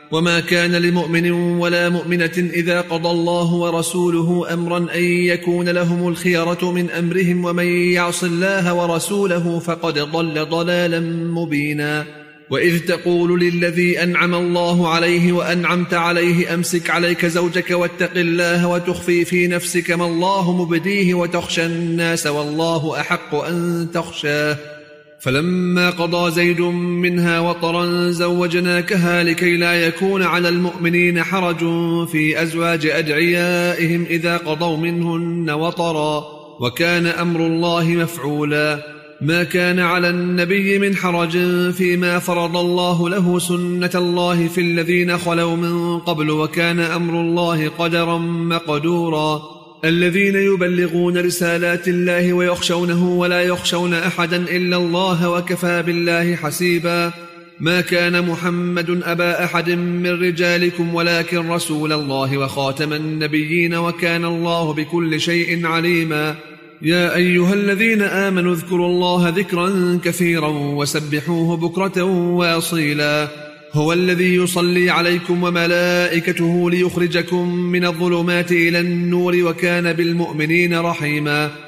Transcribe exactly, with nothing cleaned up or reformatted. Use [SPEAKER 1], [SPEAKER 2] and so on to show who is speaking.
[SPEAKER 1] وما كان لمؤمن ولا مؤمنة إذا قضى الله ورسوله أمرا أن يكون لهم الخيرة من أمرهم ومن يعص الله ورسوله فقد ضل ضلالا مبينا وإذ تقول للذي أنعم الله عليه وأنعمت عليه أمسك عليك زوجك واتق الله وتخفي في نفسك ما الله مبديه وتخشى الناس والله أحق أن تخشاه فلما قضى زيد منها وطرا زوجناكها لكي لا يكون على المؤمنين حرج في أزواج أدعيائهم إذا قضوا منهن وطرا وكان أمر الله مفعولا ما كان على النبي من حرج فيما فرض الله له سنة الله في الذين خلوا من قبل وكان أمر الله قدرا مقدورا الذين يبلغون رسالات الله ويخشونه ولا يخشون أحدا إلا الله وكفى بالله حسيبا ما كان محمد أبا أحد من رجالكم ولكن رسول الله وخاتم النبيين وكان الله بكل شيء عليما يا أيها الذين آمنوا اذكروا الله ذكرا كثيرا وسبحوه بكرة وأصيلا هو الذي يصلي عليكم وملائكته ليخرجكم من الظلمات إلى النور وكان بالمؤمنين رحيما